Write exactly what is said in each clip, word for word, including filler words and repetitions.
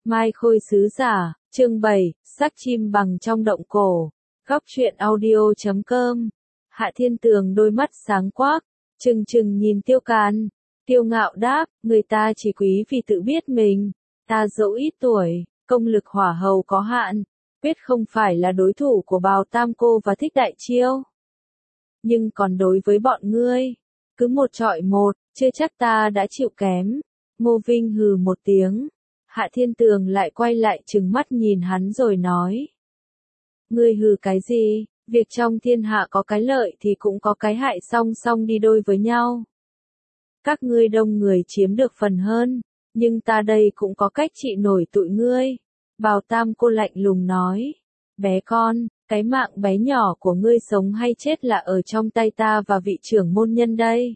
Mai Khôi sứ giả, chương bảy, sắc chim bằng trong động cổ. Góc truyện audio chấm com. Hạ Thiên Tường đôi mắt sáng quắc, trừng trừng nhìn Tiêu Càn, kiêu ngạo đáp, người ta chỉ quý vì tự biết mình, ta dẫu ít tuổi, công lực hỏa hầu có hạn, quyết không phải là đối thủ của Bào Tam Cô và Thích Đại Chiêu. Nhưng còn đối với bọn ngươi, cứ một trọi một, chưa chắc ta đã chịu kém. Ngô Vinh hừ một tiếng. Hạ Thiên Tường lại quay lại trừng mắt nhìn hắn rồi nói. Ngươi hừ cái gì, việc trong thiên hạ có cái lợi thì cũng có cái hại, song song đi đôi với nhau. Các ngươi đông người chiếm được phần hơn, nhưng ta đây cũng có cách trị nổi tụi ngươi. Bào Tam Cô lạnh lùng nói. Bé con, cái mạng bé nhỏ của ngươi sống hay chết là ở trong tay ta và vị trưởng môn nhân đây.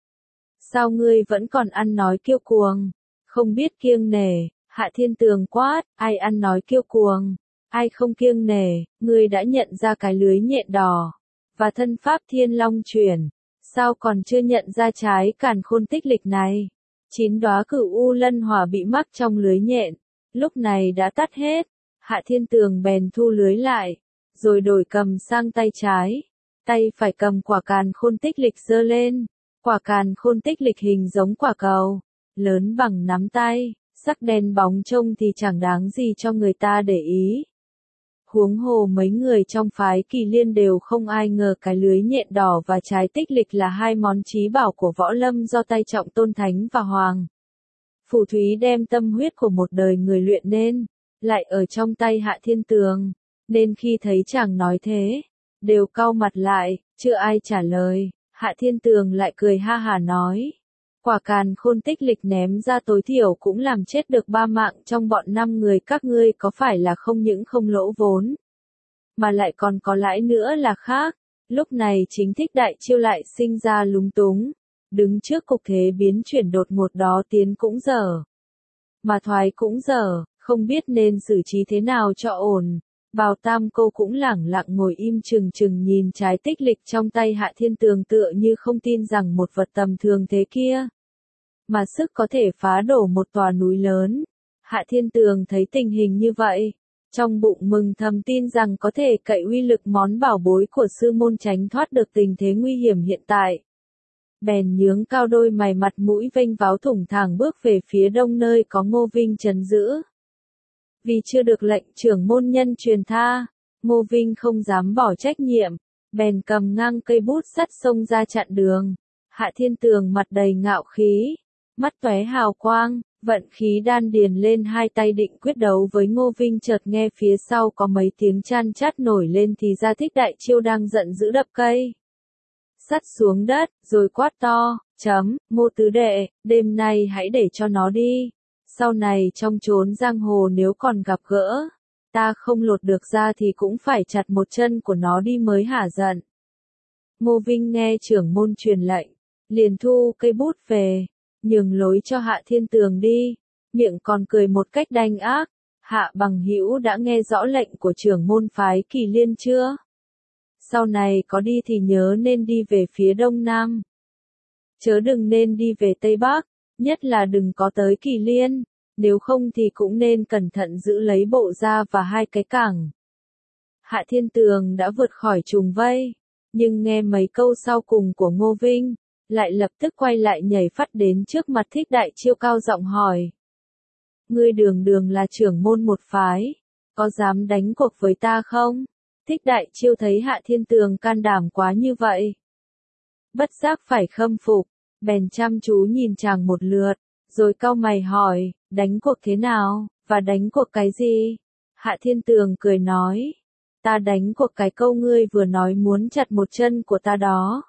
Sao ngươi vẫn còn ăn nói kiêu cuồng, không biết kiêng nể? Hạ Thiên Tường quát, ai ăn nói kiêu cuồng, ai không kiêng nể, ngươi đã nhận ra cái lưới nhện đỏ, và thân pháp Thiên Long chuyển, sao còn chưa nhận ra trái càn khôn tích lịch này? Chín đóa cửu u lân hỏa bị mắc trong lưới nhện, lúc này đã tắt hết. Hạ Thiên Tường bèn thu lưới lại, rồi đổi cầm sang tay trái, tay phải cầm quả càn khôn tích lịch giơ lên, quả càn khôn tích lịch hình giống quả cầu, lớn bằng nắm tay. Sắc đen bóng trông thì chẳng đáng gì cho người ta để ý. Huống hồ mấy người trong phái Kỳ Liên đều không ai ngờ cái lưới nhện đỏ và trái tích lịch là hai món chí bảo của võ lâm do tay Trọng Tôn Thánh và Hoàng Phủ Thúy đem tâm huyết của một đời người luyện nên, lại ở trong tay Hạ Thiên Tường, nên khi thấy chàng nói thế, đều cau mặt lại, chưa ai trả lời. Hạ Thiên Tường lại cười ha hả nói. Quả càn khôn tích lịch ném ra tối thiểu cũng làm chết được ba mạng trong bọn năm người các ngươi, có phải là không những không lỗ vốn, mà lại còn có lãi nữa là khác. Lúc này chính Thích Đại Chiêu lại sinh ra lúng túng, đứng trước cục thế biến chuyển đột ngột đó, tiến cũng dở, mà thoái cũng dở, không biết nên xử trí thế nào cho ổn. Bào Tam Cô cũng lẳng lặng ngồi im chừng chừng nhìn trái tích lịch trong tay Hạ Thiên Tường, tựa như không tin rằng một vật tầm thường thế kia mà sức có thể phá đổ một tòa núi lớn. Hạ Thiên Tường thấy tình hình như vậy, trong bụng mừng thầm, tin rằng có thể cậy uy lực món bảo bối của sư môn tránh thoát được tình thế nguy hiểm hiện tại. Bèn nhướng cao đôi mày, mặt mũi vênh váo thủng thẳng bước về phía đông nơi có Ngô Vinh trấn giữ. Vì chưa được lệnh trưởng môn nhân truyền tha, Ngô Vinh không dám bỏ trách nhiệm, bèn cầm ngang cây bút sắt xông ra chặn đường. Hạ Thiên Tường mặt đầy ngạo khí, mắt tóe hào quang, vận khí đan điền lên, hai tay định quyết đấu với Ngô Vinh, chợt nghe phía sau có mấy tiếng chan chát nổi lên, thì ra Thích Đại Chiêu đang giận dữ đập cây sắt xuống đất, rồi quát to, chấm, Ngô tứ đệ, đêm nay hãy để cho nó đi. Sau này trong chốn giang hồ nếu còn gặp gỡ, ta không lột được ra thì cũng phải chặt một chân của nó đi mới hả giận. Ngô Vinh nghe trưởng môn truyền lệnh, liền thu cây bút về, nhường lối cho Hạ Thiên Tường đi, miệng còn cười một cách đanh ác. Hạ bằng hữu đã nghe rõ lệnh của trưởng môn phái Kỳ Liên chưa? Sau này có đi thì nhớ nên đi về phía đông nam, chớ đừng nên đi về tây bắc, nhất là đừng có tới Kỳ Liên, nếu không thì cũng nên cẩn thận giữ lấy bộ gia và hai cái cảng. Hạ Thiên Tường đã vượt khỏi trùng vây, nhưng nghe mấy câu sau cùng của Ngô Vinh, lại lập tức quay lại nhảy phắt đến trước mặt Thích Đại Chiêu, cao giọng hỏi. Ngươi đường đường là trưởng môn một phái, có dám đánh cuộc với ta không? Thích Đại Chiêu thấy Hạ Thiên Tường can đảm quá như vậy, bất giác phải khâm phục, bèn chăm chú nhìn chàng một lượt, rồi cau mày hỏi, đánh cuộc thế nào, và đánh cuộc cái gì? Hạ Thiên Tường cười nói, ta đánh cuộc cái câu ngươi vừa nói muốn chặt một chân của ta đó.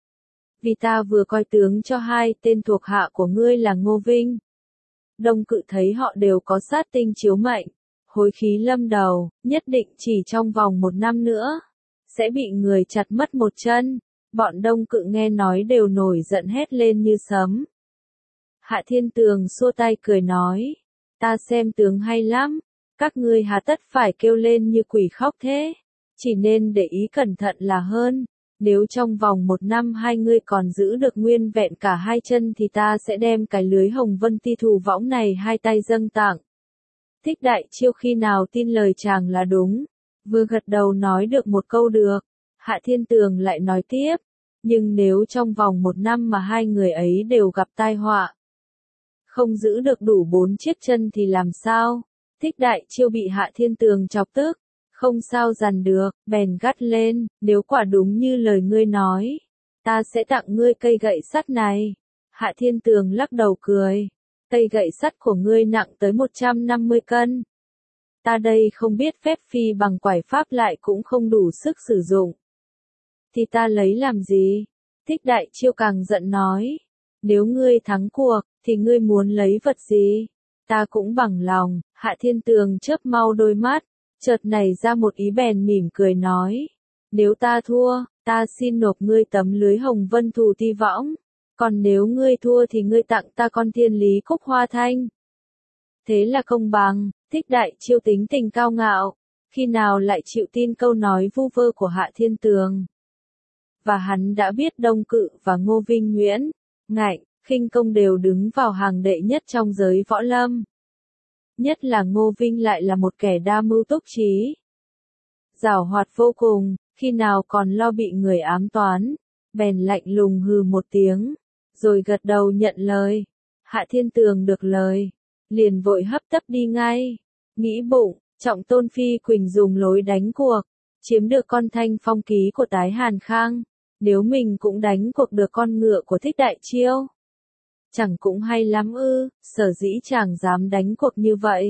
Vì ta vừa coi tướng cho hai tên thuộc hạ của ngươi là Ngô Vinh, Đông Cự, thấy họ đều có sát tinh chiếu mệnh, hối khí lâm đầu, nhất định chỉ trong vòng một năm nữa sẽ bị người chặt mất một chân. Bọn Đông Cự nghe nói đều nổi giận hét lên như sấm. Hạ Thiên Tường xua tay cười nói, ta xem tướng hay lắm, các ngươi hà tất phải kêu lên như quỷ khóc thế, chỉ nên để ý cẩn thận là hơn. Nếu trong vòng một năm hai ngươi còn giữ được nguyên vẹn cả hai chân thì ta sẽ đem cái lưới Hồng Vân Ti Thù Võng này hai tay dâng tặng. Thích Đại Chiêu khi nào tin lời chàng là đúng, vừa gật đầu nói được một câu được, Hạ Thiên Tường lại nói tiếp, nhưng nếu trong vòng một năm mà hai người ấy đều gặp tai họa, không giữ được đủ bốn chiếc chân thì làm sao? Thích Đại Chiêu bị Hạ Thiên Tường chọc tức, không sao dằn được, bèn gắt lên, nếu quả đúng như lời ngươi nói, ta sẽ tặng ngươi cây gậy sắt này. Hạ Thiên Tường lắc đầu cười, cây gậy sắt của ngươi nặng tới một trăm năm mươi cân. Ta đây không biết phép phi bằng quải pháp lại cũng không đủ sức sử dụng. Thì ta lấy làm gì? Thích Đại Chiêu càng giận nói, nếu ngươi thắng cuộc, thì ngươi muốn lấy vật gì? Ta cũng bằng lòng. Hạ Thiên Tường chớp mau đôi mắt, chợt nảy ra một ý bèn mỉm cười nói, nếu ta thua, ta xin nộp ngươi tấm lưới hồng vân thù ti võng, còn nếu ngươi thua thì ngươi tặng ta con thiên lý cúc hoa thanh. Thế là công bằng. Thích Đại Chiêu tính tình cao ngạo, khi nào lại chịu tin câu nói vu vơ của Hạ Thiên Tường. Và hắn đã biết Đông Cự và Ngô Vinh Nguyễn, Ngạnh, Khinh Công đều đứng vào hàng đệ nhất trong giới võ lâm. Nhất là Ngô Vinh lại là một kẻ đa mưu túc trí, giảo hoạt vô cùng, khi nào còn lo bị người ám toán, bèn lạnh lùng hừ một tiếng, rồi gật đầu nhận lời. Hạ Thiên Tường được lời, liền vội hấp tấp đi ngay, nghĩ bụng, Trọng Tôn Phi Quỳnh dùng lối đánh cuộc, chiếm được con thanh phong ký của Tái Hàn Khang, nếu mình cũng đánh cuộc được con ngựa của Thích Đại Chiêu, chẳng cũng hay lắm ư? Sở dĩ chàng dám đánh cuộc như vậy,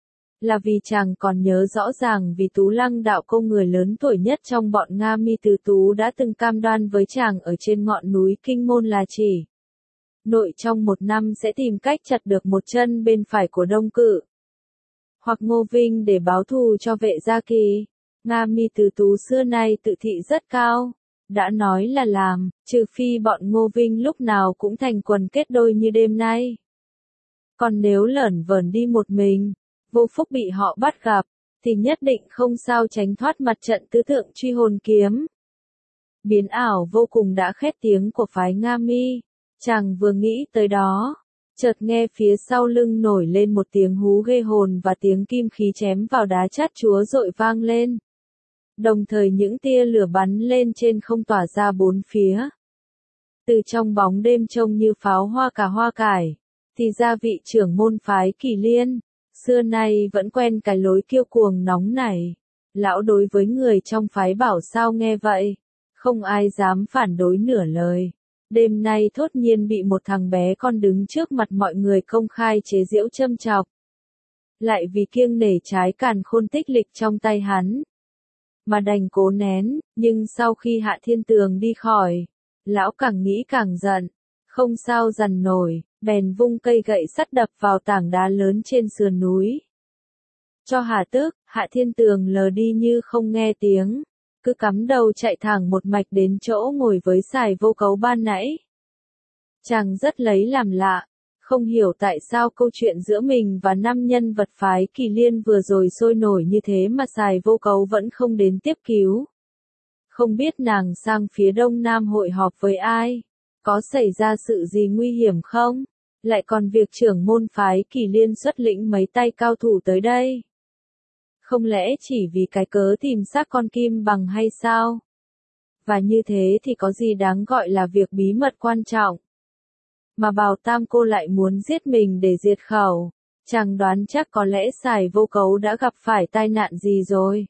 là vì chàng còn nhớ rõ ràng vì Tú Lăng đạo công người lớn tuổi nhất trong bọn Nga Mi Tứ Tú đã từng cam đoan với chàng ở trên ngọn núi Kinh Môn là chỉ nội trong một năm sẽ tìm cách chặt được một chân bên phải của Đông Cự hoặc Ngô Vinh để báo thù cho Vệ Gia Kỳ. Nga Mi Tứ Tú xưa nay tự thị rất cao, đã nói là làm, trừ phi bọn Ngô Vinh lúc nào cũng thành quần kết đôi như đêm nay. Còn nếu lởn vởn đi một mình, vô phúc bị họ bắt gặp, thì nhất định không sao tránh thoát mặt trận tứ thượng truy hồn kiếm. Biến ảo vô cùng đã khét tiếng của phái Nga Mi, chàng vừa nghĩ tới đó, chợt nghe phía sau lưng nổi lên một tiếng hú ghê hồn và tiếng kim khí chém vào đá chát chúa dội vang lên. Đồng thời những tia lửa bắn lên trên không tỏa ra bốn phía. Từ trong bóng đêm trông như pháo hoa cả hoa cải, thì ra vị trưởng môn phái Kỳ Liên, xưa nay vẫn quen cái lối kiêu cuồng nóng này. Lão đối với người trong phái bảo sao nghe vậy, không ai dám phản đối nửa lời. Đêm nay thốt nhiên bị một thằng bé con đứng trước mặt mọi người công khai chế giễu châm chọc. Lại vì kiêng nể trái càn khôn tích lịch trong tay hắn, mà đành cố nén, nhưng sau khi Hạ Thiên Tường đi khỏi, lão càng nghĩ càng giận, không sao dằn nổi, bèn vung cây gậy sắt đập vào tảng đá lớn trên sườn núi. Cho hà tức, Hạ Thiên Tường lờ đi như không nghe tiếng, cứ cắm đầu chạy thẳng một mạch đến chỗ ngồi với Sài Vô Cấu ban nãy. Chàng rất lấy làm lạ, không hiểu tại sao câu chuyện giữa mình và năm nhân vật phái Kỳ Liên vừa rồi sôi nổi như thế mà Sài Vô Cấu vẫn không đến tiếp cứu. Không biết nàng sang phía đông nam hội họp với ai, có xảy ra sự gì nguy hiểm không? Lại còn việc trưởng môn phái Kỳ Liên xuất lĩnh mấy tay cao thủ tới đây. Không lẽ chỉ vì cái cớ tìm xác con Kim Bằng hay sao? Và như thế thì có gì đáng gọi là việc bí mật quan trọng? Mà Bào Tam cô lại muốn giết mình để diệt khẩu, chàng đoán chắc có lẽ Sài Vô Cấu đã gặp phải tai nạn gì rồi.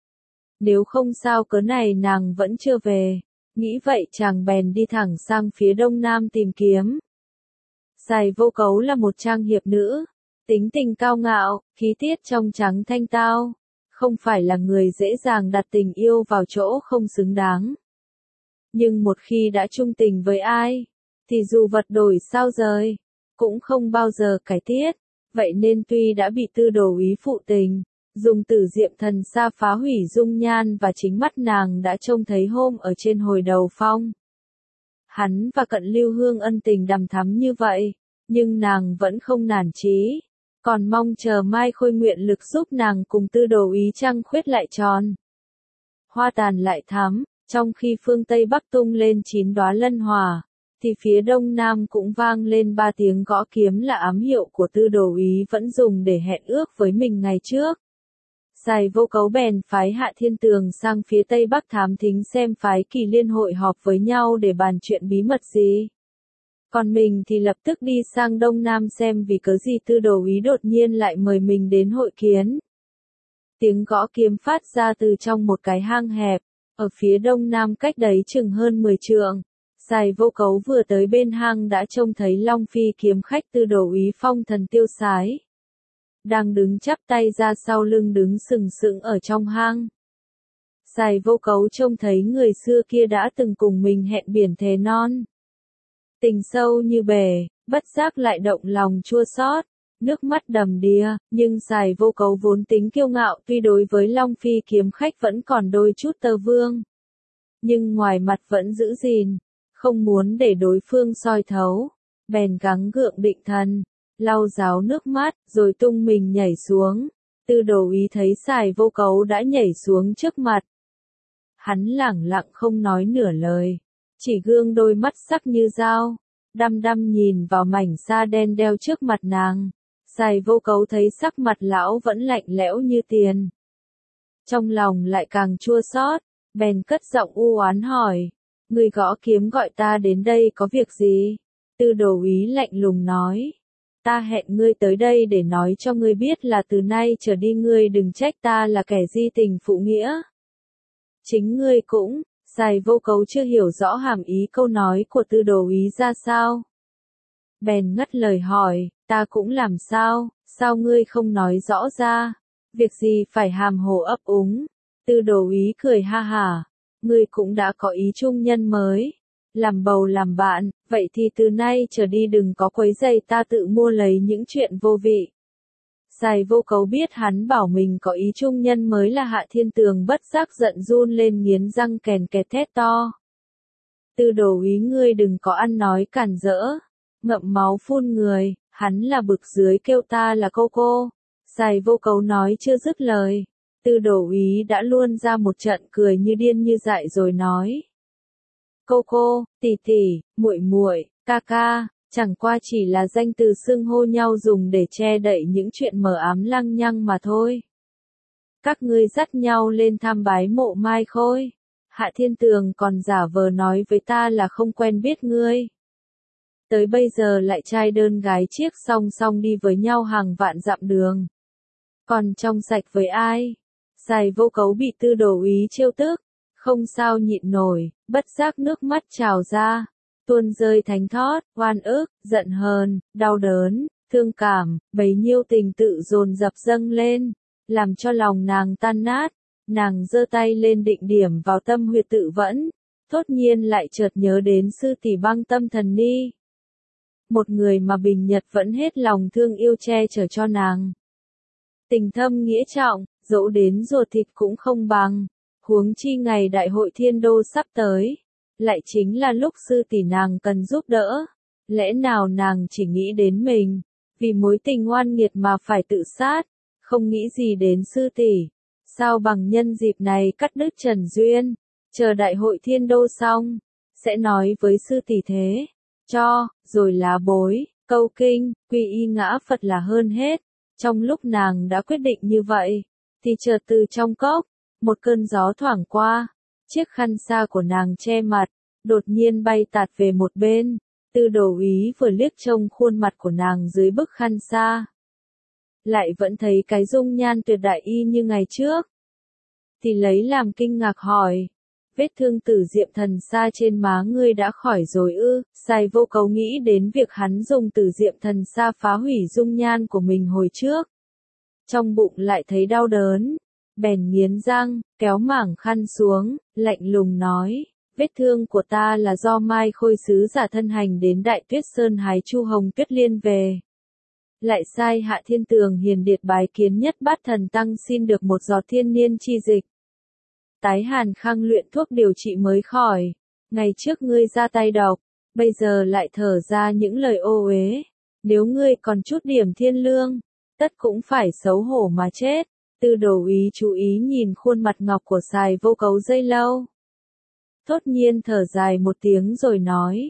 Nếu không sao cớ này nàng vẫn chưa về, nghĩ vậy chàng bèn đi thẳng sang phía đông nam tìm kiếm. Sài Vô Cấu là một trang hiệp nữ, tính tình cao ngạo, khí tiết trong trắng thanh tao, không phải là người dễ dàng đặt tình yêu vào chỗ không xứng đáng. Nhưng một khi đã chung tình với ai, thì dù vật đổi sao rời, cũng không bao giờ cải tiết. Vậy nên tuy đã bị Tư Đồ Úy phụ tình, dùng Tử Diệm Thần Sa phá hủy dung nhan và chính mắt nàng đã trông thấy hôm ở trên hồi đầu phong. Hắn và Cận Lưu Hương ân tình đằm thắm như vậy, nhưng nàng vẫn không nản chí, còn mong chờ Mai Khôi nguyện lực giúp nàng cùng Tư Đồ Úy trăng khuyết lại tròn, hoa tàn lại thắm. Trong khi phương Tây Bắc tung lên chín đóa lân hỏa, thì phía đông nam cũng vang lên ba tiếng gõ kiếm là ám hiệu của Tư Đồ úy vẫn dùng để hẹn ước với mình ngày trước. Sài Vô Cấu bèn phái Hạ Thiên Tường sang phía tây bắc thám thính xem phái Kỳ Liên hội họp với nhau để bàn chuyện bí mật gì. Còn mình thì lập tức đi sang đông nam xem vì cớ gì Tư Đồ úy đột nhiên lại mời mình đến hội kiến. Tiếng gõ kiếm phát ra từ trong một cái hang hẹp, ở phía đông nam cách đấy chừng hơn mười trượng. Sài Vô Cấu vừa tới bên hang đã trông thấy Long Phi kiếm khách Tư Đồ úy phong thần tiêu sái. Đang đứng chắp tay ra sau lưng đứng sừng sững ở trong hang. Sài Vô Cấu trông thấy người xưa kia đã từng cùng mình hẹn biển thề non. Tình sâu như bể, bất giác lại động lòng chua xót, nước mắt đầm đìa, nhưng Sài Vô Cấu vốn tính kiêu ngạo tuy đối với Long Phi kiếm khách vẫn còn đôi chút tơ vương. Nhưng ngoài mặt vẫn giữ gìn, không muốn để đối phương soi thấu, bèn gắng gượng định thần, lau ráo nước mắt, rồi tung mình nhảy xuống. Tư Đồ úy thấy Sài Vô Cấu đã nhảy xuống trước mặt. Hắn lẳng lặng không nói nửa lời, chỉ gương đôi mắt sắc như dao, đăm đăm nhìn vào mảnh sa đen đeo trước mặt nàng. Sài Vô Cấu thấy sắc mặt lão vẫn lạnh lẽo như tiền. Trong lòng lại càng chua xót, bèn cất giọng u oán hỏi, người gõ kiếm gọi ta đến đây có việc gì? Tư Đồ úy lạnh lùng nói, ta hẹn ngươi tới đây để nói cho ngươi biết là từ nay trở đi ngươi đừng trách ta là kẻ di tình phụ nghĩa. Chính ngươi cũng, Sài Vô Cấu chưa hiểu rõ hàm ý câu nói của Tư Đồ úy ra sao. Bèn ngắt lời hỏi, ta cũng làm sao, sao ngươi không nói rõ ra, việc gì phải hàm hồ ấp úng. Tư Đồ úy cười ha hả, ngươi cũng đã có ý chung nhân mới, làm bầu làm bạn, vậy thì từ nay trở đi đừng có quấy rầy ta tự mua lấy những chuyện vô vị. Sài Vô Cấu biết hắn bảo mình có ý chung nhân mới là Hạ Thiên Tường bất giác giận run lên nghiến răng kèn kẹt thét to. Tư Đồ úy ngươi đừng có ăn nói cản rỡ, ngậm máu phun người, hắn là bực dưới kêu ta là cô cô. Sài Vô Cấu nói chưa dứt lời, Tư Đồ úy đã luôn ra một trận cười như điên như dại rồi nói. Cô cô, tỷ tỷ, muội muội, ca ca, chẳng qua chỉ là danh từ xưng hô nhau dùng để che đậy những chuyện mờ ám lăng nhăng mà thôi. Các ngươi dắt nhau lên tham bái mộ Mai Khôi. Hạ Thiên Tường còn giả vờ nói với ta là không quen biết ngươi. Tới bây giờ lại trai đơn gái chiếc song song đi với nhau hàng vạn dặm đường. Còn trong sạch với ai? Sài Vô Cấu bị Tư Đồ úy trêu tức, không sao nhịn nổi, bất giác nước mắt trào ra, tuôn rơi thánh thót, oan ức, giận hờn, đau đớn, thương cảm, bấy nhiêu tình tự dồn dập dâng lên, làm cho lòng nàng tan nát. Nàng giơ tay lên định điểm vào tâm huyệt tự vẫn, thốt nhiên lại chợt nhớ đến sư tỷ Băng Tâm Thần Ni. Một người mà Bình Nhật vẫn hết lòng thương yêu che chở cho nàng. Tình thâm nghĩa trọng, dẫu đến ruột thịt cũng không bằng, huống chi ngày đại hội thiên đô sắp tới, lại chính là lúc sư tỷ nàng cần giúp đỡ. Lẽ nào nàng chỉ nghĩ đến mình, vì mối tình oan nghiệt mà phải tự sát, không nghĩ gì đến sư tỷ. Sao bằng nhân dịp này cắt đứt trần duyên, chờ đại hội thiên đô xong, sẽ nói với sư tỷ thế, cho, rồi lá bối, câu kinh, quy y ngã Phật là hơn hết. Trong lúc nàng đã quyết định như vậy, thì chợt từ trong cốc, một cơn gió thoảng qua, chiếc khăn sa của nàng che mặt, đột nhiên bay tạt về một bên. Tư Đồ úy vừa liếc trông khuôn mặt của nàng dưới bức khăn sa, lại vẫn thấy cái dung nhan tuyệt đại y như ngày trước, thì lấy làm kinh ngạc hỏi, vết thương tử diệm thần sa trên má ngươi đã khỏi rồi ư? Sài Vô Cấu nghĩ đến việc hắn dùng tử diệm thần sa phá hủy dung nhan của mình hồi trước, trong bụng lại thấy đau đớn, bèn nghiến răng, kéo mảng khăn xuống, lạnh lùng nói, vết thương của ta là do Mai Khôi sứ giả thân hành đến Đại Tuyết Sơn hái chu hồng tuyết liên về. Lại sai Hạ Thiên Tường hiền điệt bái kiến Nhất Bát Thần Tăng xin được một giọt thiên niên chi dịch. Tái hàn khang luyện thuốc điều trị mới khỏi. Ngày trước ngươi ra tay độc, bây giờ lại thở ra những lời ô uế. Nếu ngươi còn chút điểm thiên lương, tất cũng phải xấu hổ mà chết. Tư Đồ úy chú ý nhìn khuôn mặt ngọc của Sài Vô Cấu giây lâu. Thốt nhiên thở dài một tiếng rồi nói,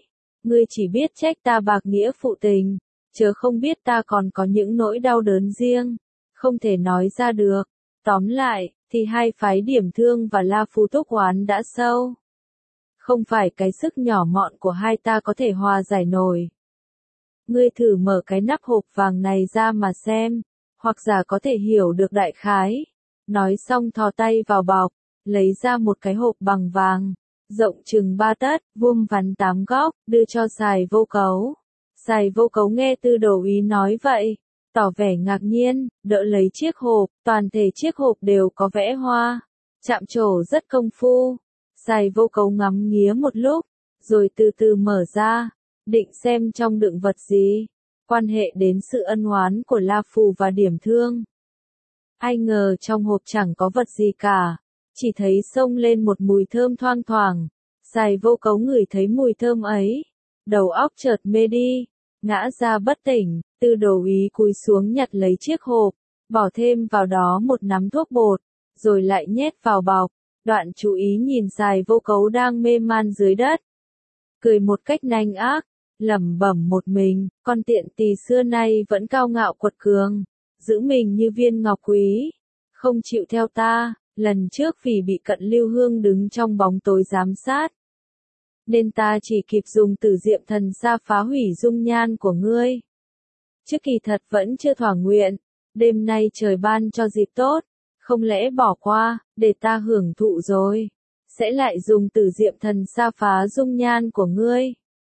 Ngươi chỉ biết trách ta bạc nghĩa phụ tình, chớ không biết ta còn có những nỗi đau đớn riêng, không thể nói ra được. Tóm lại, thì hai phái Điểm Thương và La Phu Túc oán đã sâu. Không phải cái sức nhỏ mọn của hai ta có thể hòa giải nổi. Ngươi thử mở cái nắp hộp vàng này ra mà xem, hoặc giả có thể hiểu được đại khái. Nói xong thò tay vào bọc, lấy ra một cái hộp bằng vàng, rộng chừng ba tấc, vuông vắn tám góc, đưa cho Sài Vô Cấu. Sài Vô Cấu nghe Tư Đồ Úy nói vậy, tỏ vẻ ngạc nhiên, đỡ lấy chiếc hộp, toàn thể chiếc hộp đều có vẽ hoa, chạm trổ rất công phu. Sài Vô Cấu ngắm nghía một lúc, rồi từ từ mở ra, định xem trong đựng vật gì, quan hệ đến sự ân oán của La Phù và Điểm Thương. Ai ngờ trong hộp chẳng có vật gì cả, chỉ thấy xông lên một mùi thơm thoang thoảng. Sài Vô Cấu ngửi thấy mùi thơm ấy, đầu óc chợt mê đi, ngã ra bất tỉnh. Tư Đồ Úy cúi xuống nhặt lấy chiếc hộp, bỏ thêm vào đó một nắm thuốc bột, rồi lại nhét vào bọc. Đoạn chú ý nhìn Sài Vô Cấu đang mê man dưới đất, cười một cách nanh ác, lẩm bẩm một mình, con tiện tỳ xưa nay vẫn cao ngạo quật cường, giữ mình như viên ngọc quý, không chịu theo ta. Lần trước vì bị Cận Lưu Hương đứng trong bóng tối giám sát, nên ta chỉ kịp dùng Tử Diệm Thần Sa phá hủy dung nhan của ngươi. Chứ kỳ thật vẫn chưa thỏa nguyện, đêm nay trời ban cho dịp tốt, không lẽ bỏ qua, để ta hưởng thụ rồi, sẽ lại dùng Tử Diệm Thần Sa phá dung nhan của ngươi.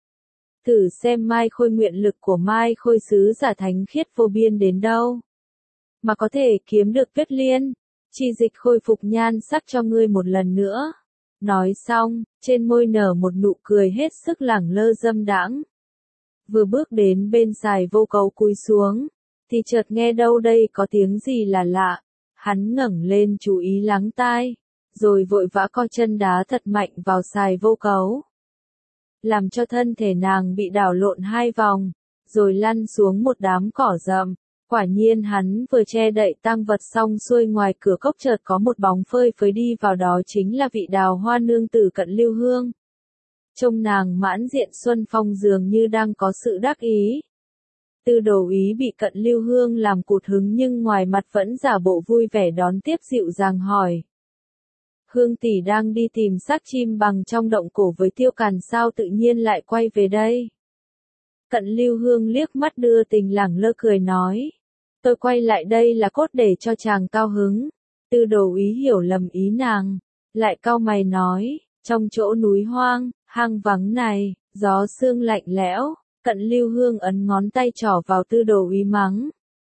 Thử xem Mai Khôi nguyện lực của Mai Khôi sứ giả thánh khiết vô biên đến đâu, mà có thể kiếm được Tuyết Liên, chi dịch khôi phục nhan sắc cho ngươi một lần nữa. Nói xong, trên môi nở một nụ cười hết sức lẳng lơ dâm đãng. Vừa bước đến bên Sài Vô Cấu cúi xuống, thì chợt nghe đâu đây có tiếng gì là lạ. Hắn ngẩng lên chú ý lắng tai, rồi vội vã co chân đá thật mạnh vào Sài Vô Cấu, làm cho thân thể nàng bị đảo lộn hai vòng, rồi lăn xuống một đám cỏ rậm. Quả nhiên hắn vừa che đậy tang vật xong xuôi, ngoài cửa cốc chợt có một bóng phơi phới đi vào, đó chính là vị Đào Hoa nương tử Cận Lưu Hương. Trông nàng mãn diện xuân phong dường như đang có sự đắc ý. Tư Đồ Úy bị Cận Lưu Hương làm cụt hứng nhưng ngoài mặt vẫn giả bộ vui vẻ đón tiếp, dịu dàng hỏi: Hương tỷ đang đi tìm xác chim bằng trong động cổ với Tiêu Càn sao tự nhiên lại quay về đây? Cận Lưu Hương liếc mắt đưa tình lẳng lơ cười nói: Tôi quay lại đây là cốt để cho chàng cao hứng. Tư Đồ Úy hiểu lầm ý nàng, lại cau mày nói: Trong chỗ núi hoang, hang vắng này, gió sương lạnh lẽo. Cận Lưu Hương ấn ngón tay trỏ vào Tư Đồ Úy mắng: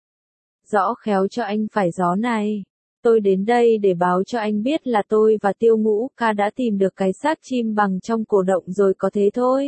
Rõ khéo cho anh phải gió này. Tôi đến đây để báo cho anh biết là tôi và Tiêu Ngũ ca đã tìm được cái xác chim bằng trong cổ động rồi, có thế thôi.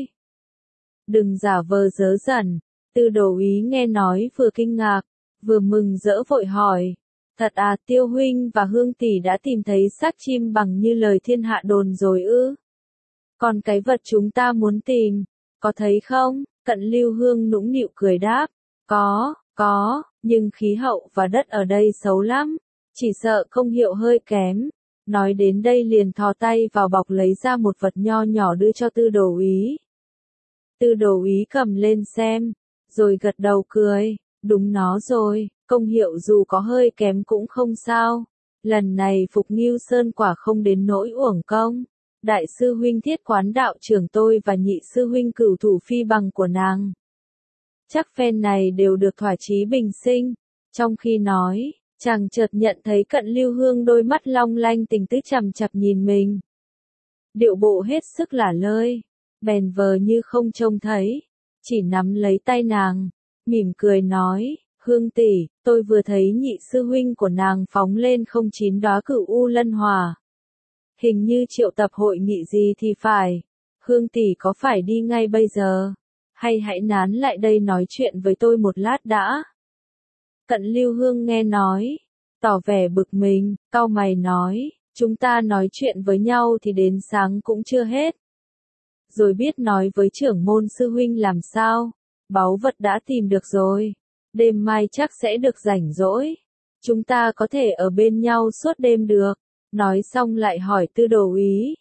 Đừng giả vờ dớ dẩn. Tư Đồ Úy nghe nói vừa kinh ngạc, vừa mừng rỡ vội hỏi: Thật à, Tiêu huynh và Hương tỷ đã tìm thấy xác chim bằng như lời thiên hạ đồn rồi ư? Còn cái vật chúng ta muốn tìm, có thấy không? Cận Lưu Hương nũng nịu cười đáp: Có, có, nhưng khí hậu và đất ở đây xấu lắm, chỉ sợ công hiệu hơi kém. Nói đến đây liền thò tay vào bọc lấy ra một vật nho nhỏ đưa cho Tư Đồ Úy. Tư Đồ Úy cầm lên xem, rồi gật đầu cười: Đúng nó rồi, công hiệu dù có hơi kém cũng không sao. Lần này Phục Ngưu Sơn quả không đến nỗi uổng công. Đại sư huynh Thiết Quán đạo trưởng tôi và nhị sư huynh Cửu Thủ phi bằng của nàng, chắc phen này đều được thỏa chí bình sinh. Trong khi nói, chàng chợt nhận thấy Cận Lưu Hương đôi mắt long lanh tình tứ chằm chằm nhìn mình, điệu bộ hết sức lả lơi, bèn vờ như không trông thấy, chỉ nắm lấy tay nàng, mỉm cười nói: Hương tỷ, tôi vừa thấy nhị sư huynh của nàng phóng lên không chín đóa Cửu U Lân Hỏa, hình như triệu tập hội nghị gì thì phải. Hương tỷ có phải đi ngay bây giờ, hay hãy nán lại đây nói chuyện với tôi một lát đã? Cận Lưu Hương nghe nói, tỏ vẻ bực mình, cau mày nói: Chúng ta nói chuyện với nhau thì đến sáng cũng chưa hết, rồi biết nói với trưởng môn sư huynh làm sao? Báu vật đã tìm được rồi, đêm mai chắc sẽ được rảnh rỗi, chúng ta có thể ở bên nhau suốt đêm được. Nói xong lại hỏi Tư Đồ Úy: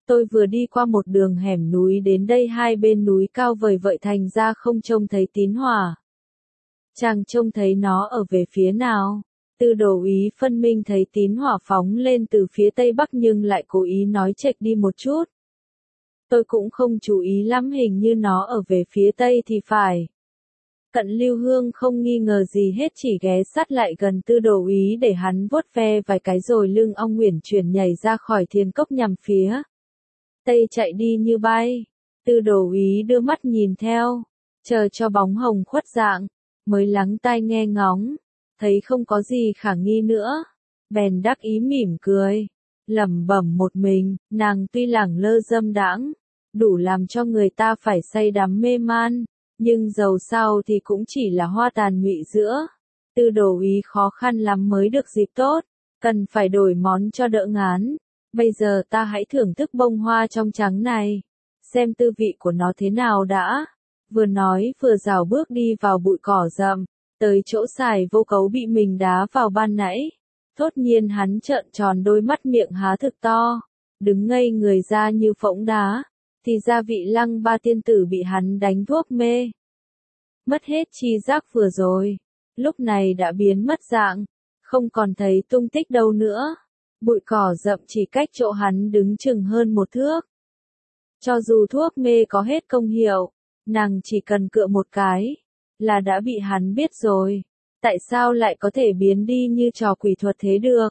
Tôi vừa đi qua một đường hẻm núi đến đây, hai bên núi cao vời vợi thành ra không trông thấy tín hỏa. Chàng trông thấy nó ở về phía nào? Tư đồ úy phân minh thấy tín hỏa phóng lên từ phía tây bắc nhưng lại cố ý nói chệch đi một chút. Tôi cũng không chú ý lắm, hình như nó ở về phía tây thì phải. Cận Lưu Hương không nghi ngờ gì hết, chỉ ghé sát lại gần tư đồ úy để hắn vuốt ve vài cái rồi lưng ong uyển chuyển nhảy ra khỏi thiên cốc nhằm phía tây chạy đi như bay. Tư đồ úy đưa mắt nhìn theo, chờ cho bóng hồng khuất dạng, mới lắng tai nghe ngóng, thấy không có gì khả nghi nữa, bèn đắc ý mỉm cười, lẩm bẩm một mình, nàng tuy lẳng lơ dâm đãng, đủ làm cho người ta phải say đắm mê man, nhưng dầu sao thì cũng chỉ là hoa tàn nhụy giữa. Tư đồ úy khó khăn lắm mới được dịp tốt, cần phải đổi món cho đỡ ngán. Bây giờ ta hãy thưởng thức bông hoa trong trắng này, xem tư vị của nó thế nào đã. Vừa nói vừa rảo bước đi vào bụi cỏ rậm, tới chỗ Sài Vô Cấu bị mình đá vào ban nãy. Thốt nhiên hắn trợn tròn đôi mắt, miệng há thực to, đứng ngây người ra như phỗng đá. Thì ra vị Lăng Ba tiên tử bị hắn đánh thuốc mê, mất hết tri giác vừa rồi, lúc này đã biến mất dạng, không còn thấy tung tích đâu nữa. Bụi cỏ rậm chỉ cách chỗ hắn đứng chừng hơn một thước. Cho dù thuốc mê có hết công hiệu, nàng chỉ cần cựa một cái, là đã bị hắn biết rồi. Tại sao lại có thể biến đi như trò quỷ thuật thế được?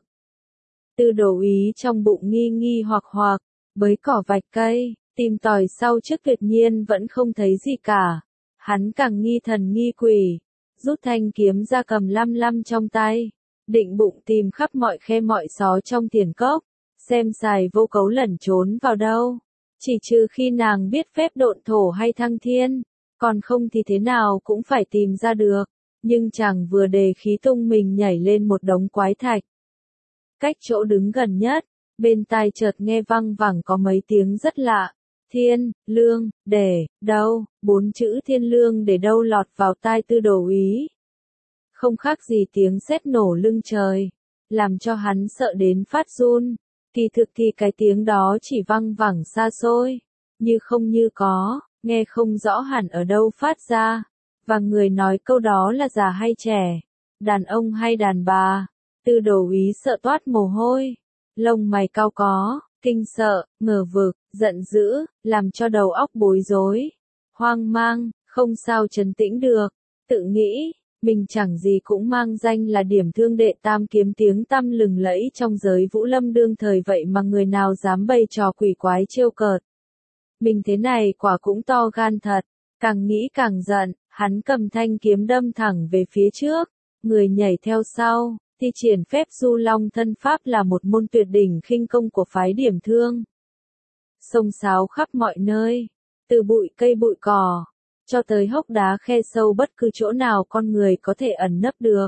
Tư đồ úy trong bụng nghi nghi hoặc hoặc, bới cỏ vạch cây, tìm tòi sau trước tuyệt nhiên vẫn không thấy gì cả. Hắn càng nghi thần nghi quỷ, rút thanh kiếm ra cầm lăm lăm trong tay, định bụng tìm khắp mọi khe mọi xó trong tiền cốc, xem Sài Vô Cấu lẩn trốn vào đâu. Chỉ trừ khi nàng biết phép độn thổ hay thăng thiên, còn không thì thế nào cũng phải tìm ra được. Nhưng chàng vừa đề khí tung mình nhảy lên một đống quái thạch. Cách chỗ đứng gần nhất, bên tai chợt nghe văng vẳng có mấy tiếng rất lạ. Thiên, lương, để, đâu, bốn chữ thiên lương để đâu lọt vào tai tư đồ úy. Không khác gì tiếng sét nổ lưng trời, làm cho hắn sợ đến phát run. Kỳ thực thì cái tiếng đó chỉ văng vẳng xa xôi, như không như có, nghe không rõ hẳn ở đâu phát ra. Và người nói câu đó là già hay trẻ, đàn ông hay đàn bà. Tư đồ úy sợ toát mồ hôi, lông mày cau có, kinh sợ, ngờ vực, giận dữ, làm cho đầu óc bối rối, hoang mang, không sao trấn tĩnh được, tự nghĩ, mình chẳng gì cũng mang danh là điểm thương đệ tam kiếm tiếng tăm lừng lẫy trong giới vũ lâm đương thời, vậy mà người nào dám bày trò quỷ quái trêu cợt. Mình thế này quả cũng to gan thật, càng nghĩ càng giận, hắn cầm thanh kiếm đâm thẳng về phía trước, người nhảy theo sau. Thi triển phép du long thân pháp là một môn tuyệt đỉnh khinh công của phái Điểm Thương. Xông xáo khắp mọi nơi, từ bụi cây bụi cỏ, cho tới hốc đá khe sâu, bất cứ chỗ nào con người có thể ẩn nấp được,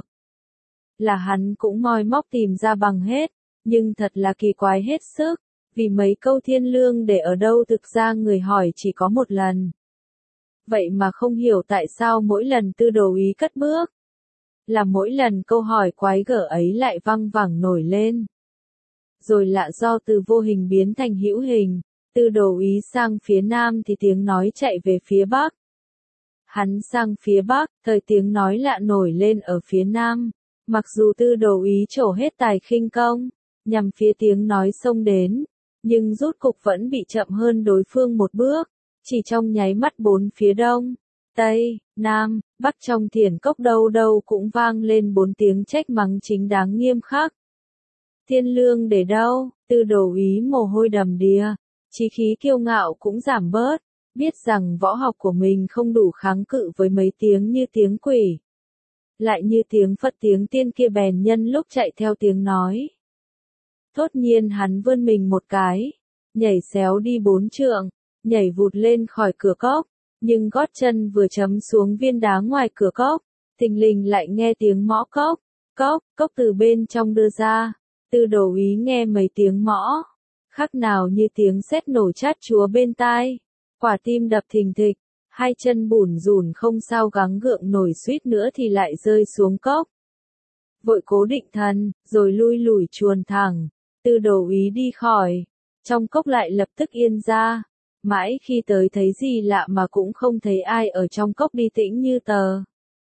là hắn cũng moi móc tìm ra bằng hết, nhưng thật là kỳ quái hết sức, vì mấy câu thiên lương để ở đâu thực ra người hỏi chỉ có một lần. Vậy mà không hiểu tại sao mỗi lần tư đồ úy cất bước, là mỗi lần câu hỏi quái gở ấy lại văng vẳng nổi lên. Rồi lạ do từ vô hình biến thành hữu hình, tư đồ úy sang phía nam thì tiếng nói chạy về phía bắc. Hắn sang phía bắc, thời tiếng nói lạ nổi lên ở phía nam. Mặc dù tư đồ úy trổ hết tài khinh công, nhằm phía tiếng nói xông đến, nhưng rút cục vẫn bị chậm hơn đối phương một bước. Chỉ trong nháy mắt bốn phía đông, tây, nam, bắc trong thiền cốc đâu đâu cũng vang lên bốn tiếng trách mắng chính đáng nghiêm khắc. Thiên lương để đâu? Tư đồ úy mồ hôi đầm đìa, chí khí kiêu ngạo cũng giảm bớt, biết rằng võ học của mình không đủ kháng cự với mấy tiếng như tiếng quỷ, lại như tiếng Phật tiếng tiên kia, bèn nhân lúc chạy theo tiếng nói. Thốt nhiên hắn vươn mình một cái, nhảy xéo đi bốn trượng, nhảy vụt lên khỏi cửa cốc, nhưng gót chân vừa chấm xuống viên đá ngoài cửa cốc, thình lình lại nghe tiếng mõ cốc, cốc, cốc từ bên trong đưa ra. Tư đồ úy nghe mấy tiếng mõ, khác nào như tiếng sét nổ chát chúa bên tai, quả tim đập thình thịch, hai chân bủn rủn không sao gắng gượng nổi, suýt nữa thì lại rơi xuống cốc. Vội cố định thần, rồi lui lủi chuồn thẳng, tư đồ úy đi khỏi, trong cốc lại lập tức yên ra. Mãi khi tới thấy gì lạ mà cũng không thấy ai ở trong cốc, đi tĩnh như tờ.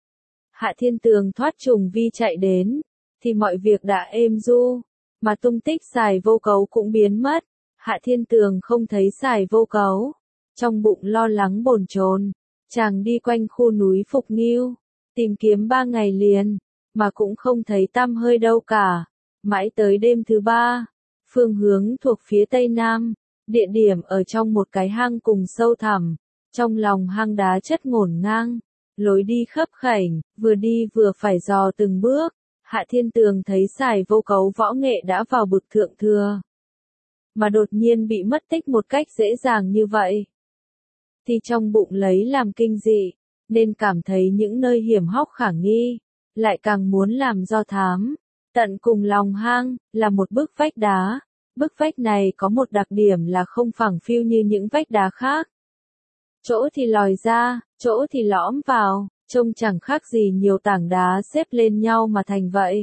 Hạ Thiên Tường thoát trùng vi chạy đến, thì mọi việc đã êm du, mà tung tích Sài Vô Cấu cũng biến mất. Hạ Thiên Tường không thấy Sài Vô Cấu, trong bụng lo lắng bồn chồn, chàng đi quanh khu núi Phục Nghiêu, tìm kiếm ba ngày liền, mà cũng không thấy tăm hơi đâu cả. Mãi tới đêm thứ ba, phương hướng thuộc phía tây nam, địa điểm ở trong một cái hang cùng sâu thẳm, trong lòng hang đá chất ngổn ngang, lối đi khấp khểnh, vừa đi vừa phải dò từng bước. Hạ Thiên Tường thấy Sài Vô Cấu võ nghệ đã vào bực thượng thừa, mà đột nhiên bị mất tích một cách dễ dàng như vậy, thì trong bụng lấy làm kinh dị, nên cảm thấy những nơi hiểm hóc khả nghi, lại càng muốn làm do thám. Tận cùng lòng hang là một bức vách đá, bức vách này có một đặc điểm là không phẳng phiu như những vách đá khác. Chỗ thì lòi ra, chỗ thì lõm vào, trông chẳng khác gì nhiều tảng đá xếp lên nhau mà thành vậy.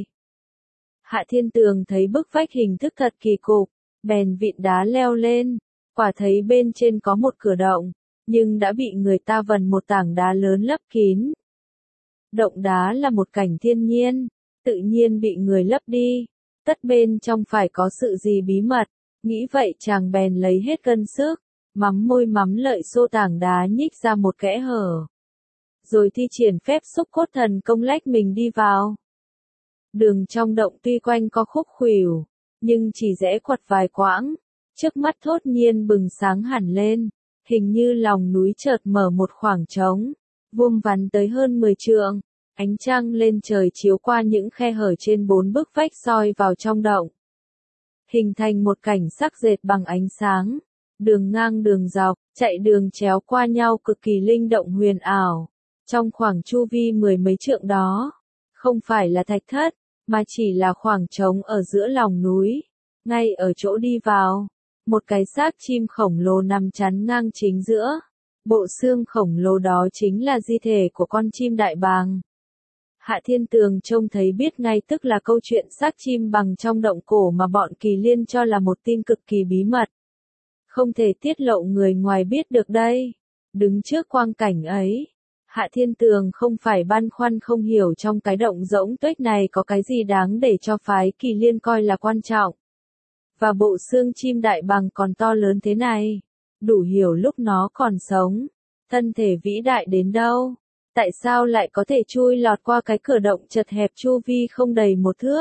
Hạ Thiên Tường thấy bức vách hình thức thật kỳ cục, bèn vịn đá leo lên, quả thấy bên trên có một cửa động, nhưng đã bị người ta vần một tảng đá lớn lấp kín. Động đá là một cảnh thiên nhiên, tự nhiên bị người lấp đi, tất bên trong phải có sự gì bí mật, nghĩ vậy chàng bèn lấy hết cân sức, mắm môi mắm lợi xô tảng đá nhích ra một kẽ hở. Rồi thi triển phép xúc cốt thần công lách mình đi vào. Đường trong động tuy quanh có khúc khuỷu, nhưng chỉ rẽ quật vài quãng, trước mắt thốt nhiên bừng sáng hẳn lên, hình như lòng núi chợt mở một khoảng trống, vuông vắn tới hơn mười trượng, ánh trăng lên trời chiếu qua những khe hở trên bốn bức vách soi vào trong động, hình thành một cảnh sắc dệt bằng ánh sáng, đường ngang đường dọc, chạy đường chéo qua nhau cực kỳ linh động huyền ảo. Trong khoảng chu vi mười mấy trượng đó, không phải là thạch thất, mà chỉ là khoảng trống ở giữa lòng núi. Ngay ở chỗ đi vào, một cái xác chim khổng lồ nằm chắn ngang chính giữa. Bộ xương khổng lồ đó chính là di thể của con chim đại bàng. Hạ Thiên Tường trông thấy biết ngay tức là câu chuyện xác chim bằng trong động cổ mà bọn Kỳ Liên cho là một tin cực kỳ bí mật. Không thể tiết lộ người ngoài biết được đây. Đứng trước quang cảnh ấy, Hạ Thiên Tường không phải băn khoăn không hiểu trong cái động rỗng tuếch này có cái gì đáng để cho phái Kỳ Liên coi là quan trọng. Và bộ xương chim đại bàng còn to lớn thế này, đủ hiểu lúc nó còn sống, thân thể vĩ đại đến đâu, tại sao lại có thể chui lọt qua cái cửa động chật hẹp chu vi không đầy một thước,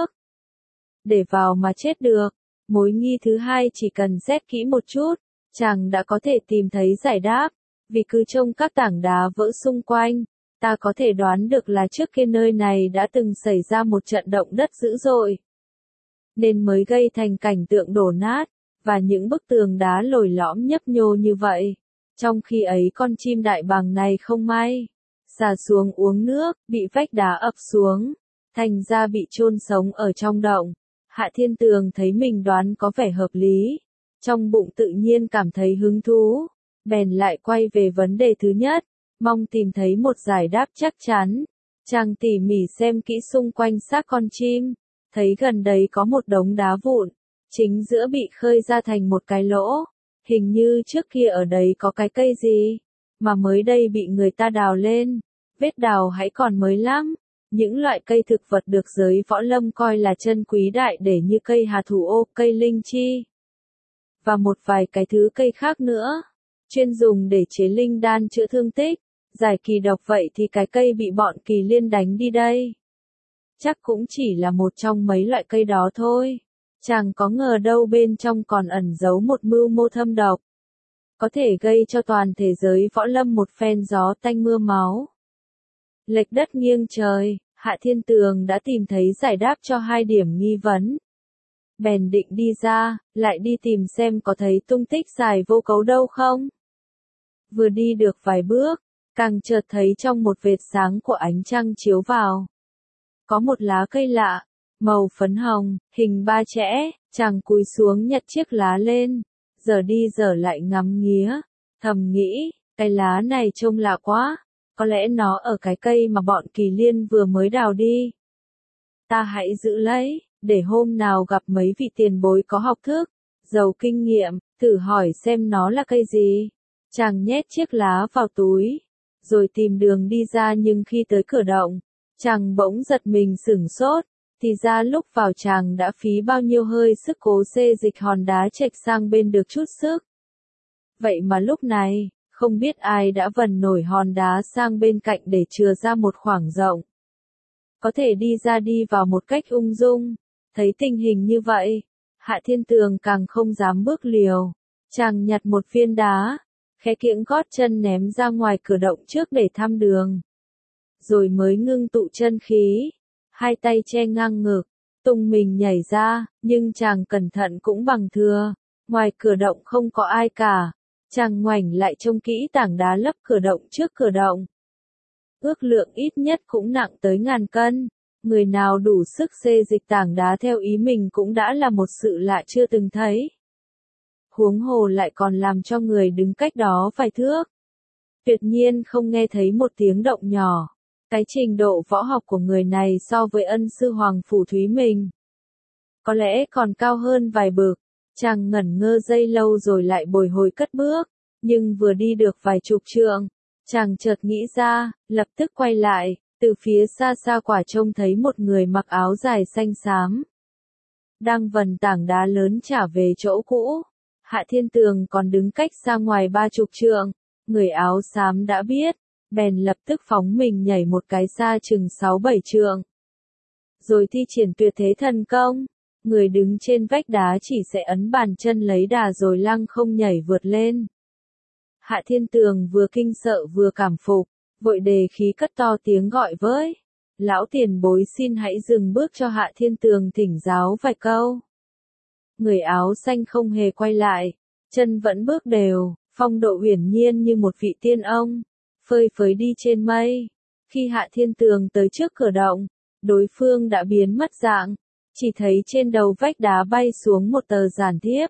để vào mà chết được. Mối nghi thứ hai chỉ cần xét kỹ một chút, chàng đã có thể tìm thấy giải đáp, vì cứ trông các tảng đá vỡ xung quanh, ta có thể đoán được là trước kia nơi này đã từng xảy ra một trận động đất dữ dội, nên mới gây thành cảnh tượng đổ nát, và những bức tường đá lồi lõm nhấp nhô như vậy. Trong khi ấy con chim đại bàng này không may xà xuống uống nước, bị vách đá ập xuống, thành ra bị chôn sống ở trong động. Hạ Thiên Tường thấy mình đoán có vẻ hợp lý, trong bụng tự nhiên cảm thấy hứng thú, bèn lại quay về vấn đề thứ nhất, mong tìm thấy một giải đáp chắc chắn. Chàng tỉ mỉ xem kỹ xung quanh xác con chim, thấy gần đấy có một đống đá vụn, chính giữa bị khơi ra thành một cái lỗ, hình như trước kia ở đấy có cái cây gì, mà mới đây bị người ta đào lên, vết đào hãy còn mới lắm. Những loại cây thực vật được giới võ lâm coi là chân quý đại để như cây hà thủ ô, cây linh chi, và một vài cái thứ cây khác nữa, chuyên dùng để chế linh đan chữa thương tích, giải kỳ độc. Vậy thì cái cây bị bọn Kỳ Liên đánh đi đây, chắc cũng chỉ là một trong mấy loại cây đó thôi. Chàng có ngờ đâu bên trong còn ẩn giấu một mưu mô thâm độc, có thể gây cho toàn thế giới võ lâm một phen gió tanh mưa máu. Lệch đất nghiêng trời, Hạ Thiên Tường đã tìm thấy giải đáp cho hai điểm nghi vấn. Bèn định đi ra, lại đi tìm xem có thấy tung tích Sài Vô Cấu đâu không. Vừa đi được vài bước, càng chợt thấy trong một vệt sáng của ánh trăng chiếu vào, có một lá cây lạ, màu phấn hồng, hình ba chẽ. Chàng cúi xuống nhặt chiếc lá lên, giờ đi giờ lại ngắm nghía, thầm nghĩ, cái lá này trông lạ quá, có lẽ nó ở cái cây mà bọn Kỳ Liên vừa mới đào đi. Ta hãy giữ lấy, để hôm nào gặp mấy vị tiền bối có học thức, Giàu kinh nghiệm, thử hỏi xem nó là cây gì. Chàng nhét chiếc lá vào túi, rồi tìm đường đi ra nhưng khi tới cửa động, chàng bỗng giật mình sửng sốt, thì ra lúc vào chàng đã phí bao nhiêu hơi sức cố xê dịch hòn đá chệch sang bên được chút sức. Vậy mà lúc này, không biết ai đã vần nổi hòn đá sang bên cạnh để chừa ra một khoảng rộng. Có thể đi ra đi vào một cách ung dung. Thấy tình hình như vậy, Hạ Thiên Tường càng không dám bước liều. Chàng nhặt một viên đá, khẽ kiễng gót chân ném ra ngoài cửa động trước để thăm đường. Rồi mới ngưng tụ chân khí, hai tay che ngang ngực, tung mình nhảy ra, nhưng chàng cẩn thận cũng bằng thừa. Ngoài cửa động không có ai cả, chàng ngoảnh lại trông kỹ tảng đá lấp cửa động trước cửa động. Ước lượng ít nhất cũng nặng tới ngàn cân. Người nào đủ sức xê dịch tảng đá theo ý mình cũng đã là một sự lạ chưa từng thấy. Huống hồ lại còn làm cho người đứng cách đó vài thước. Tuyệt nhiên không nghe thấy một tiếng động nhỏ. Cái trình độ võ học của người này so với ân sư Hoàng Phủ Thúy mình, có lẽ còn cao hơn vài bậc. Chàng ngẩn ngơ giây lâu rồi lại bồi hồi cất bước. Nhưng vừa đi được vài chục trượng, chàng chợt nghĩ ra, lập tức quay lại. Từ phía xa xa quả trông thấy một người mặc áo dài xanh xám, đang vần tảng đá lớn trả về chỗ cũ. Hạ Thiên Tường còn đứng cách xa ngoài ba chục trượng, người áo xám đã biết, bèn lập tức phóng mình nhảy một cái xa chừng sáu bảy trượng. Rồi thi triển tuyệt thế thần công, người đứng trên vách đá chỉ sẽ ấn bàn chân lấy đà rồi lăng không nhảy vượt lên. Hạ Thiên Tường vừa kinh sợ vừa cảm phục. Vội đề khí cất to tiếng gọi với. Lão tiền bối xin hãy dừng bước cho Hạ Thiên Tường thỉnh giáo vài câu. Người áo xanh không hề quay lại, chân vẫn bước đều, phong độ uyển nhiên như một vị tiên ông, phơi phới đi trên mây. Khi Hạ Thiên Tường tới trước cửa động, đối phương đã biến mất dạng, chỉ thấy trên đầu vách đá bay xuống một tờ giản thiếp.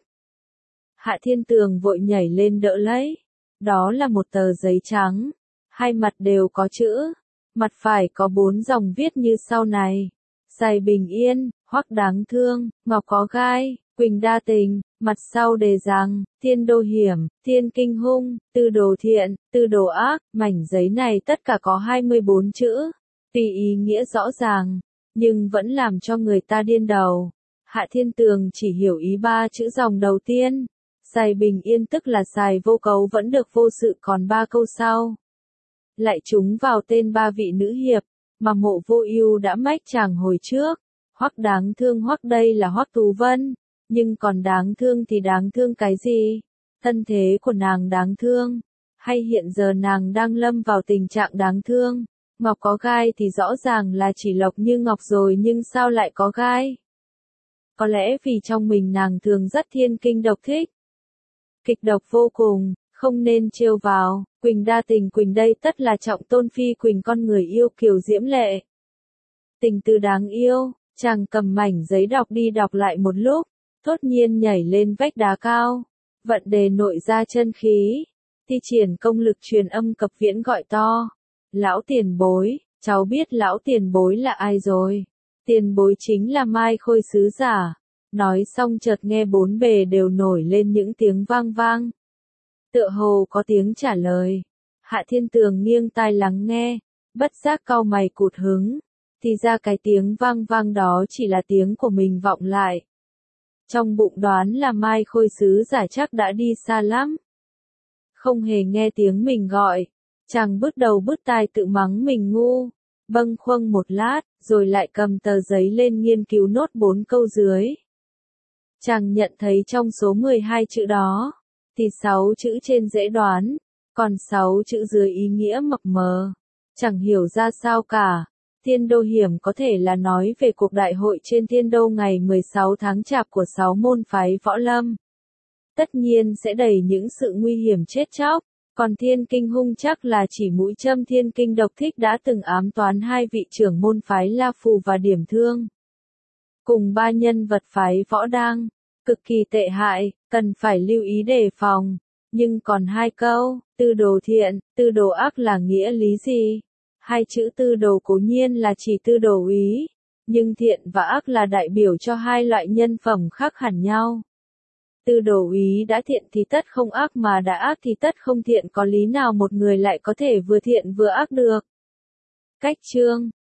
Hạ Thiên Tường vội nhảy lên đỡ lấy. Đó là một tờ giấy trắng. Hai mặt đều có chữ, mặt phải có bốn dòng viết như sau này. Sài bình yên, Hoắc đáng thương, Ngọc có gai, Quỳnh đa tình, mặt sau đề rằng, Thiên đô hiểm, Thiên kinh hung, Tư đồ thiện, Tư đồ ác. Mảnh giấy này tất cả có hai mươi bốn chữ, tuy ý nghĩa rõ ràng, nhưng vẫn làm cho người ta điên đầu. Hạ Thiên Tường chỉ hiểu ý ba chữ dòng đầu tiên. Sài bình yên tức là sài vô cấu vẫn được vô sự, còn ba câu sau lại trúng vào tên ba vị nữ hiệp, mà Mộ Vô Ưu đã mách chàng hồi trước. Hoắc đáng thương Hoắc đây là Hoắc Tú Vân, nhưng còn đáng thương thì đáng thương cái gì? Thân thế của nàng đáng thương, hay hiện giờ nàng đang lâm vào tình trạng đáng thương? Ngọc có gai thì rõ ràng là chỉ Lộc Như Ngọc rồi, nhưng sao lại có gai? Có lẽ vì trong mình nàng thường rất thiên kinh độc thích, kịch độc vô cùng, không nên trêu vào. Quỳnh đa tình Quỳnh đây tất là trọng tôn phi Quỳnh, con người yêu kiều diễm lệ, tình từ đáng yêu. Chàng cầm mảnh giấy đọc đi đọc lại một lúc, thốt nhiên nhảy lên vách đá cao, vận đề nội ra chân khí, thi triển công lực truyền âm cập viễn gọi to. Lão tiền bối, cháu biết lão tiền bối là ai rồi. Tiền bối chính là Mai Khôi sứ giả. Nói xong chợt nghe bốn bề đều nổi lên những tiếng vang vang. Tựa hồ có tiếng trả lời. Hạ Thiên Tường nghiêng tai lắng nghe, bất giác cau mày cụt hứng. Thì ra cái tiếng vang vang đó chỉ là tiếng của mình vọng lại. Trong bụng đoán là Mai Khôi sứ giả chắc đã đi xa lắm, không hề nghe tiếng mình gọi. Chàng bứt đầu bứt tai tự mắng mình ngu, bâng khuâng một lát, rồi lại cầm tờ giấy lên nghiên cứu nốt bốn câu dưới. Chàng nhận thấy trong số mười hai chữ đó, thì sáu chữ trên dễ đoán, còn sáu chữ dưới ý nghĩa mập mờ, chẳng hiểu ra sao cả. Thiên đô hiểm có thể là nói về cuộc đại hội trên Thiên đô ngày mười sáu tháng Chạp của sáu môn phái võ lâm. Tất nhiên sẽ đầy những sự nguy hiểm chết chóc, còn thiên kinh hung chắc là chỉ mũi châm thiên kinh độc thích đã từng ám toán hai vị trưởng môn phái La Phù và Điểm Thương, cùng ba nhân vật phái võ đang, cực kỳ tệ hại, cần phải lưu ý đề phòng. Nhưng còn hai câu, tư đồ thiện, tư đồ ác là nghĩa lý gì? Hai chữ tư đồ cố nhiên là chỉ tư đồ úy, nhưng thiện và ác là đại biểu cho hai loại nhân phẩm khác hẳn nhau. Tư Đồ úy đã thiện thì tất không ác mà đã ác thì tất không thiện, có lý nào một người lại có thể vừa thiện vừa ác được. Cách chương